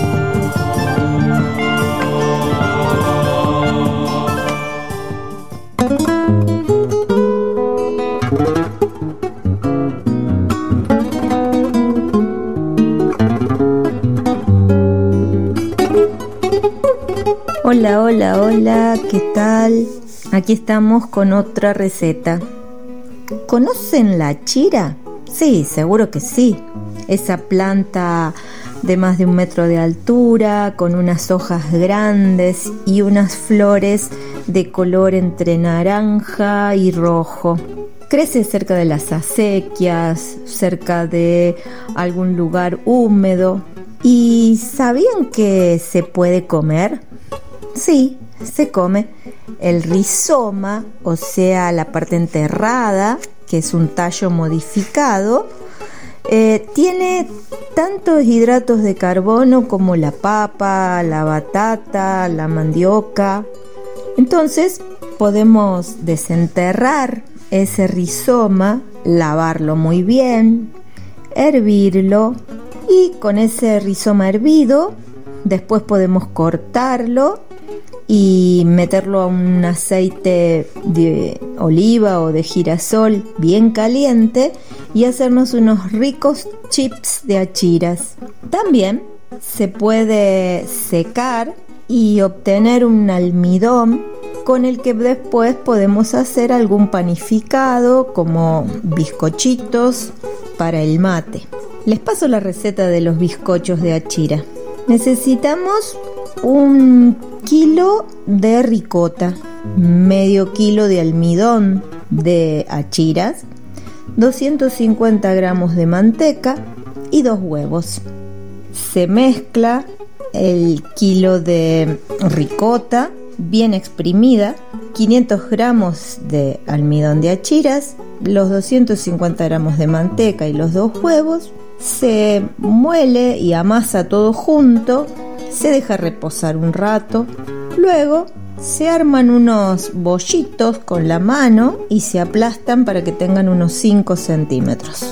Hola, hola, hola, ¿qué tal? Aquí estamos con otra receta. ¿Conocen la chira? Sí, seguro que sí. Esa planta de más de un metro de altura, con unas hojas grandes y unas flores de color entre naranja y rojo. Crece cerca de las acequias, cerca de algún lugar húmedo. ¿Y sabían que se puede comer? Sí, se come. El rizoma, o sea, la parte enterrada, que es un tallo modificado, Eh, tiene tantos hidratos de carbono como la papa, la batata, la mandioca. Entonces podemos desenterrar ese rizoma, lavarlo muy bien, hervirlo y con ese rizoma hervido después podemos cortarlo y meterlo a un aceite de oliva o de girasol bien caliente y hacernos unos ricos chips de achiras. También se puede secar y obtener un almidón con el que después podemos hacer algún panificado como bizcochitos para el mate. Les paso la receta de los bizcochos de achira. Necesitamos un kilo de ricota, medio kilo de almidón de achiras, doscientos cincuenta gramos de manteca y dos huevos. Se mezcla el kilo de ricota bien exprimida, quinientos gramos de almidón de achiras, los doscientos cincuenta gramos de manteca y los dos huevos. Se muele y amasa todo junto, se deja reposar un rato, luego se arman unos bollitos con la mano y se aplastan para que tengan unos cinco centímetros.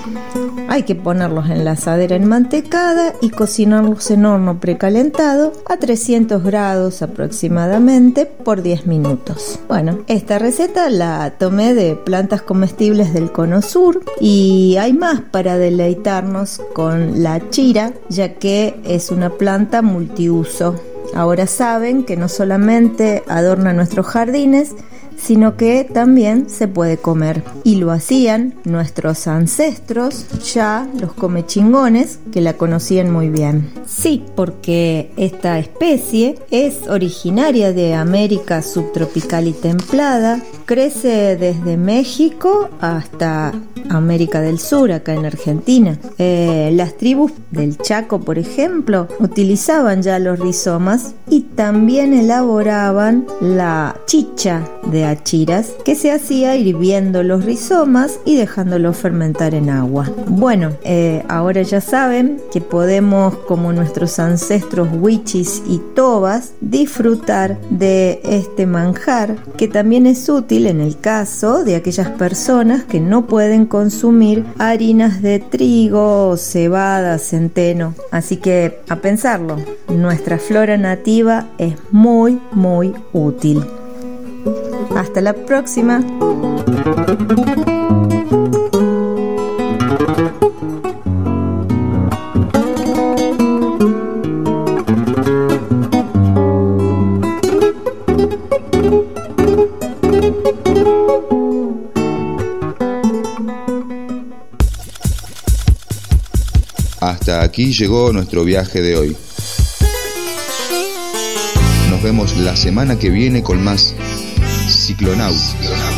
Hay que ponerlos en la asadera enmantecada y cocinarlos en horno precalentado a trescientos grados aproximadamente por diez minutos. Bueno, esta receta la tomé de plantas comestibles del Cono Sur y hay más para deleitarnos con la achira, ya que es una planta multiuso. Ahora saben que no solamente adorna nuestros jardines, sino que también se puede comer. Y lo hacían nuestros ancestros, ya los comechingones, que la conocían muy bien. Sí, porque esta especie es originaria de América subtropical y templada, crece desde México hasta América del Sur, acá en Argentina. Eh, las tribus del Chaco, por ejemplo, utilizaban ya los rizomas y también elaboraban la chicha de achiras, que se hacía hirviendo los rizomas y dejándolos fermentar en agua. Bueno, eh, ahora ya saben que podemos, como nuestros ancestros huichis y tobas, disfrutar de este manjar, que también es útil en el caso de aquellas personas que no pueden consumir harinas de trigo, cebada, centeno. Así que a pensarlo, nuestra flora nativa es muy, muy útil. Hasta la próxima. Hasta aquí llegó nuestro viaje de hoy. Nos vemos la semana que viene con más Ciclonaut.